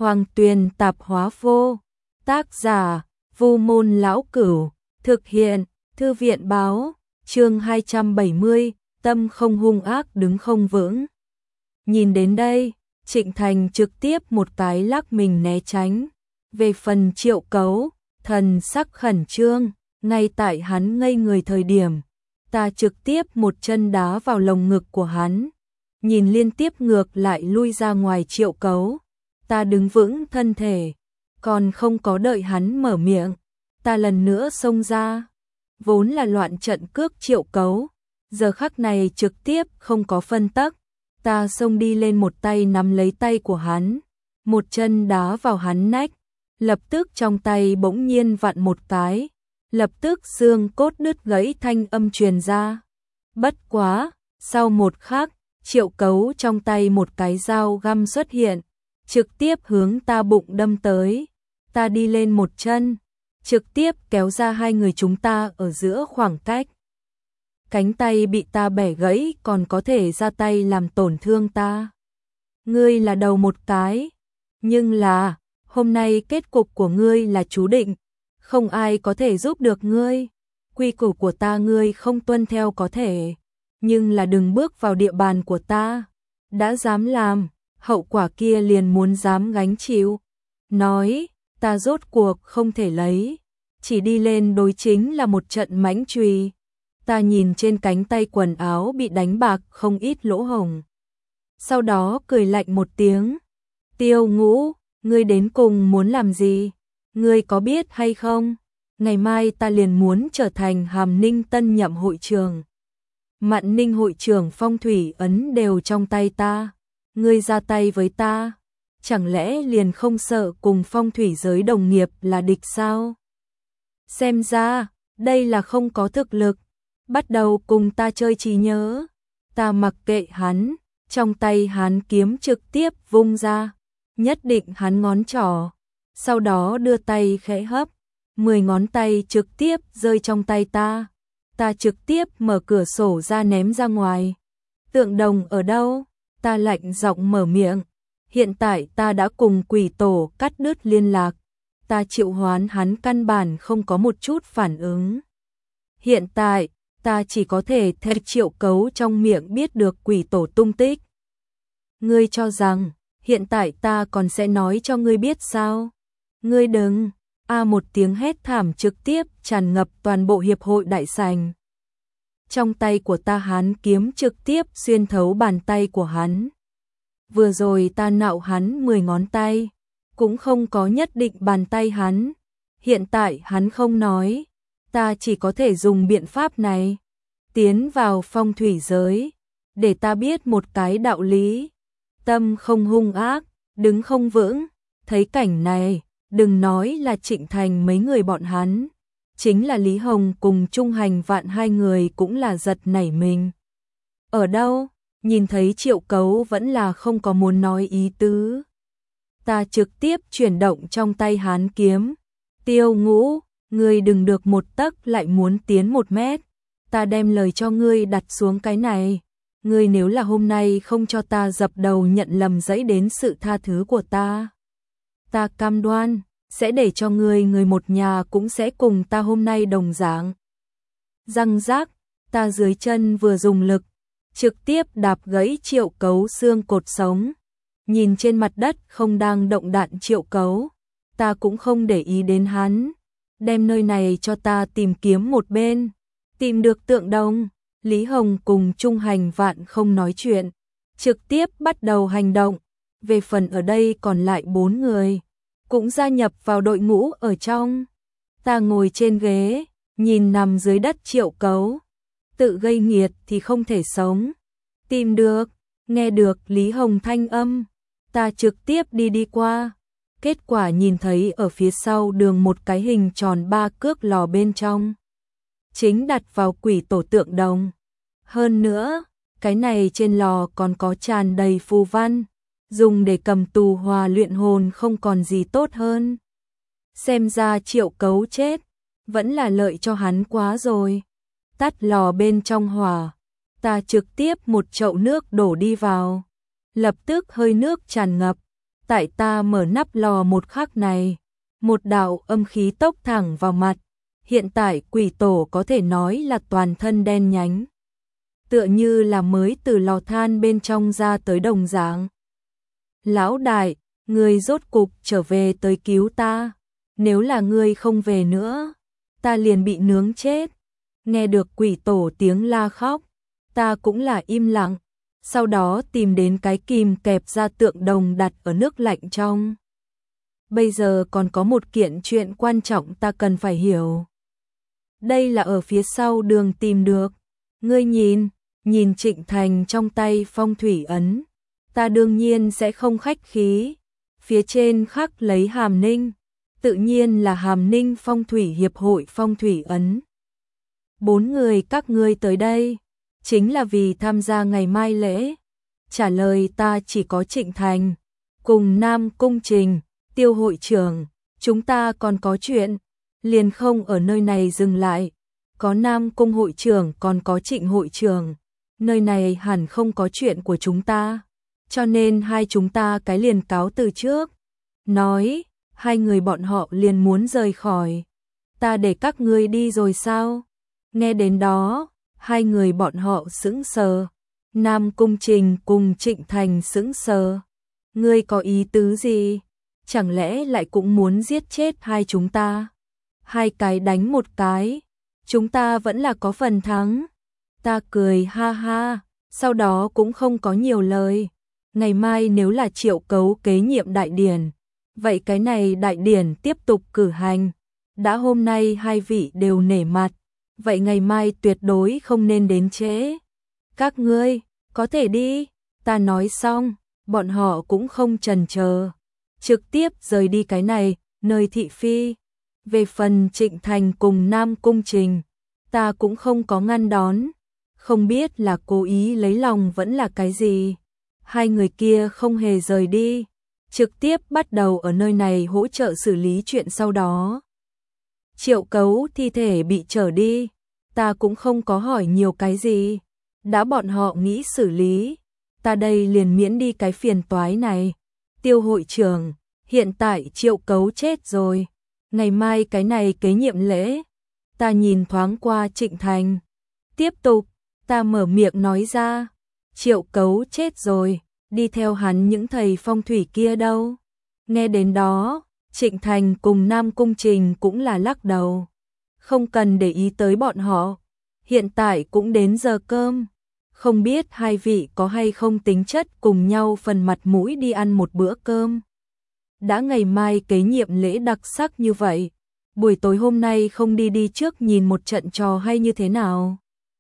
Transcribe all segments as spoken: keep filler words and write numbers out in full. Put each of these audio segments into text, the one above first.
Hoàng Tuyền Tạp Hóa Vô. Tác giả Vu Môn Lão Cửu. Thực hiện Thư viện Báo. Chương hai trăm bảy mươi, tâm không hung ác đứng không vững. Nhìn đến đây, Trịnh Thành trực tiếp một cái lắc mình né tránh. Về phần Triệu Cấu, thần sắc khẩn trương, ngay tại hắn ngây người thời điểm, ta trực tiếp một chân đá vào lồng ngực của hắn. Nhìn liên tiếp ngược lại lui ra ngoài Triệu Cấu, ta đứng vững thân thể, còn không có đợi hắn mở miệng, ta lần nữa xông ra. Vốn là loạn trận cước Triệu Cấu, giờ khắc này trực tiếp không có phân tắc, ta xông đi lên một tay nắm lấy tay của hắn, một chân đá vào hắn nách, lập tức trong tay bỗng nhiên vặn một cái, lập tức xương cốt đứt gãy thanh âm truyền ra. Bất quá, sau một khắc, Triệu Cấu trong tay một cái dao găm xuất hiện, trực tiếp hướng ta bụng đâm tới, ta đi lên một chân, trực tiếp kéo ra hai người chúng ta ở giữa khoảng cách. Cánh tay bị ta bẻ gãy còn có thể ra tay làm tổn thương ta. Ngươi là đầu một cái, nhưng là, hôm nay kết cục của ngươi là chú định, không ai có thể giúp được ngươi. Quy củ của ta ngươi không tuân theo có thể, nhưng là đừng bước vào địa bàn của ta. Đã dám làm, hậu quả kia liền muốn dám gánh chịu. Nói, ta rốt cuộc không thể lấy, chỉ đi lên đối chính là một trận mãnh chùy. Ta nhìn trên cánh tay quần áo bị đánh bạc không ít lỗ hổng. Sau đó cười lạnh một tiếng. Tiêu Ngũ, ngươi đến cùng muốn làm gì? Ngươi có biết hay không? Ngày mai ta liền muốn trở thành Hàm Ninh tân nhậm hội trưởng. Mạn Ninh hội trưởng phong thủy ấn đều trong tay ta. Ngươi ra tay với ta, chẳng lẽ liền không sợ cùng phong thủy giới đồng nghiệp là địch sao? Xem ra, đây là không có thực lực. Bắt đầu cùng ta chơi trí nhớ. Ta mặc kệ hắn, trong tay hắn kiếm trực tiếp vung ra, nhất định hắn ngón trỏ, sau đó đưa tay khẽ hấp, mười ngón tay trực tiếp rơi trong tay ta. Ta trực tiếp mở cửa sổ ra ném ra ngoài. Tượng đồng ở đâu? Ta lạnh giọng mở miệng. Hiện tại ta đã cùng quỷ tổ cắt đứt liên lạc. Ta triệu hoán hắn căn bản không có một chút phản ứng. Hiện tại, ta chỉ có thể theo Triệu Cấu trong miệng biết được quỷ tổ tung tích. Ngươi cho rằng, hiện tại ta còn sẽ nói cho ngươi biết sao? Ngươi đừng! A một tiếng hét thảm trực tiếp tràn ngập toàn bộ hiệp hội đại sảnh. Trong tay của ta hắn kiếm trực tiếp xuyên thấu bàn tay của hắn. Vừa rồi ta nạo hắn mười ngón tay, cũng không có nhất định bàn tay hắn. Hiện tại hắn không nói, ta chỉ có thể dùng biện pháp này. Tiến vào phong thủy giới, để ta biết một cái đạo lý. Tâm không hung ác, đứng không vững. Thấy cảnh này, đừng nói là Trịnh Thành mấy người bọn hắn, chính là Lý Hồng cùng Trung Hành Vạn hai người cũng là giật nảy mình. Ở đâu? Nhìn thấy Triệu Cấu vẫn là không có muốn nói ý tứ. Ta trực tiếp chuyển động trong tay hắn kiếm. Tiêu Ngũ, ngươi đừng được một tấc lại muốn tiến một mét. Ta đem lời cho ngươi đặt xuống cái này. Ngươi nếu là hôm nay không cho ta dập đầu nhận lầm dẫy đến sự tha thứ của ta, ta cam đoan sẽ để cho ngươi người một nhà cũng sẽ cùng ta hôm nay đồng dạng. Răng rác, ta dưới chân vừa dùng lực, trực tiếp đạp gãy Triệu Cấu xương cột sống. Nhìn trên mặt đất không đang động đạn Triệu Cấu, ta cũng không để ý đến hắn. Đem nơi này cho ta tìm kiếm một bên. Tìm được tượng đồng, Lý Hồng cùng Trung Hành Vạn không nói chuyện, trực tiếp bắt đầu hành động. Về phần ở đây còn lại bốn người, cũng gia nhập vào đội ngũ ở trong. Ta ngồi trên ghế, nhìn nằm dưới đất Triệu Cấu. Tự gây nghiệt thì không thể sống. Tìm được, nghe được Lý Hồng thanh âm, ta trực tiếp đi đi qua. Kết quả nhìn thấy ở phía sau đường một cái hình tròn ba cước lò bên trong, chính đặt vào quỷ tổ tượng đồng. Hơn nữa, cái này trên lò còn có tràn đầy phù văn, dùng để cầm tù hòa luyện hồn không còn gì tốt hơn. Xem ra Triệu Cấu chết, vẫn là lợi cho hắn quá rồi. Tắt lò bên trong hỏa, ta trực tiếp một chậu nước đổ đi vào. Lập tức hơi nước tràn ngập, Tại ta mở nắp lò một khắc này, một đạo âm khí tốc thẳng vào mặt. Hiện tại quỷ tổ có thể nói là toàn thân đen nhánh, tựa như là mới từ lò than bên trong ra tới đồng dạng. Lão đại, ngươi rốt cục trở về tới cứu ta, nếu là ngươi không về nữa, ta liền bị nướng chết. Nghe được quỷ tổ tiếng la khóc, ta cũng là im lặng, sau đó tìm đến cái kìm kẹp ra tượng đồng đặt ở nước lạnh trong. Bây giờ còn có một kiện chuyện quan trọng ta cần phải hiểu. Đây là ở phía sau đường tìm được. Ngươi nhìn, nhìn Trịnh Thành trong tay phong thủy ấn. Ta đương nhiên sẽ không khách khí. Phía trên khắc lấy Hàm Ninh, tự nhiên là Hàm Ninh Phong thủy hiệp hội phong thủy ấn. Bốn người các ngươi tới đây, chính là vì tham gia ngày mai lễ. Trả lời ta chỉ có Trịnh Thành, cùng Nam Cung Trình, Tiêu hội trưởng, chúng ta còn có chuyện, liền không ở nơi này dừng lại. Có Nam Cung hội trưởng còn có Trịnh hội trưởng, nơi này hẳn không có chuyện của chúng ta, cho nên hai chúng ta cái liền cáo từ trước. Nói, hai người bọn họ liền muốn rời khỏi. Ta để các ngươi đi rồi sao? Nghe đến đó, hai người bọn họ sững sờ. Nam Cung Trình cùng Trịnh Thành sững sờ. Ngươi có ý tứ gì? Chẳng lẽ lại cũng muốn giết chết hai chúng ta? Hai cái đánh một cái, chúng ta vẫn là có phần thắng. Ta cười ha ha, sau đó cũng không có nhiều lời. Ngày mai nếu là Triệu Cấu kế nhiệm đại điển, vậy cái này đại điển tiếp tục cử hành. Đã hôm nay hai vị đều nể mặt, vậy ngày mai tuyệt đối không nên đến trễ. Các ngươi, có thể đi. Ta nói xong, bọn họ cũng không chần chờ, trực tiếp rời đi cái này, nơi thị phi. Về phần Trịnh Thành cùng Nam Cung Trình, ta cũng không có ngăn đón, không biết là cố ý lấy lòng vẫn là cái gì. Hai người kia không hề rời đi, trực tiếp bắt đầu ở nơi này hỗ trợ xử lý chuyện sau đó. Triệu Cấu thi thể bị trở đi, ta cũng không có hỏi nhiều cái gì, đã bọn họ nghĩ xử lý, ta đây liền miễn đi cái phiền toái này. Tiêu hội trưởng, hiện tại Triệu Cấu chết rồi, ngày mai cái này kế nhiệm lễ. Ta nhìn thoáng qua Trịnh Thành, tiếp tục, ta mở miệng nói ra, Triệu Cấu chết rồi, đi theo hắn những thầy phong thủy kia đâu? Nghe đến đó, Trịnh Thành cùng Nam Cung Trình cũng là lắc đầu, không cần để ý tới bọn họ, hiện tại cũng đến giờ cơm, không biết hai vị có hay không tính chất cùng nhau phần mặt mũi đi ăn một bữa cơm. Đã ngày mai kế nhiệm lễ đặc sắc như vậy, buổi tối hôm nay không đi đi trước nhìn một trận trò hay như thế nào?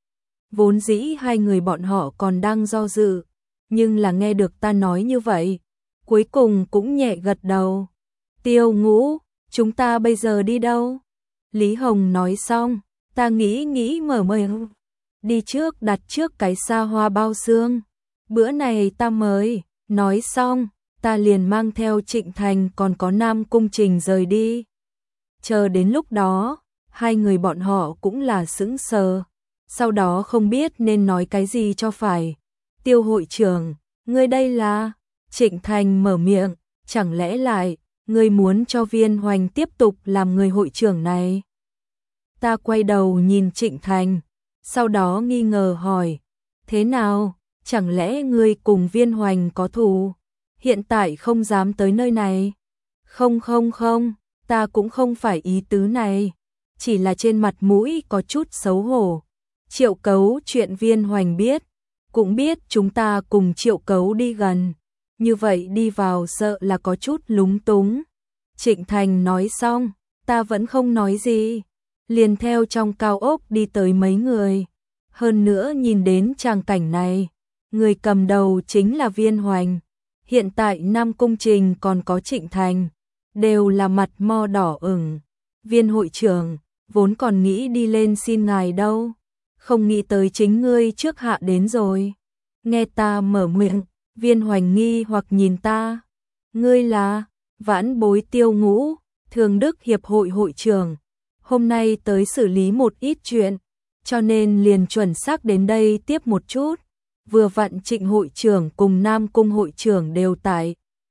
Vốn dĩ hai người bọn họ còn đang do dự, nhưng là nghe được ta nói như vậy, cuối cùng cũng nhẹ gật đầu. Tiêu Ngũ, chúng ta bây giờ đi đâu? Lý Hồng nói xong, ta nghĩ nghĩ mở mời. Đi trước đặt trước cái xa hoa bao xương, bữa này ta mời. Nói xong, ta liền mang theo Trịnh Thành còn có Nam Cung Trình rời đi. Chờ đến lúc đó, hai người bọn họ cũng là sững sờ, sau đó không biết nên nói cái gì cho phải. Tiêu hội trưởng, ngươi đây là? Trịnh Thành mở miệng, chẳng lẽ lại, ngươi muốn cho Viên Hoành tiếp tục làm người hội trưởng này? Ta quay đầu nhìn Trịnh Thành, sau đó nghi ngờ hỏi, thế nào, chẳng lẽ ngươi cùng Viên Hoành có thù, hiện tại không dám tới nơi này? Không không không, ta cũng không phải ý tứ này, chỉ là trên mặt mũi có chút xấu hổ. Triệu Cấu chuyện Viên Hoành biết, cũng biết chúng ta cùng Triệu Cấu đi gần, như vậy đi vào sợ là có chút lúng túng. Trịnh Thành nói xong, ta vẫn không nói gì, liền theo trong cao ốc đi tới mấy người. Hơn nữa nhìn đến tràng cảnh này, người cầm đầu chính là Viên Hoành. Hiện tại Nam Cung Trình còn có Trịnh Thành, đều là mặt mo đỏ ửng. Viên hội trưởng, vốn còn nghĩ đi lên xin ngài đâu, không nghĩ tới chính ngươi trước hạ đến rồi. Nghe ta mở miệng, Viên Hoành nghi hoặc nhìn ta. Ngươi là Vãn Bối Tiêu Ngũ, Thường Đức Hiệp hội hội trưởng. Hôm nay tới xử lý một ít chuyện, cho nên liền chuẩn xác đến đây tiếp một chút. Vừa vặn Trịnh hội trưởng cùng Nam Cung hội trưởng đều tại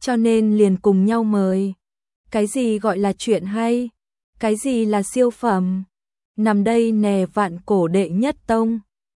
cho nên liền cùng nhau mời. Cái gì gọi là chuyện hay? Cái gì là siêu phẩm? Nằm đây nè vạn cổ đệ nhất tông.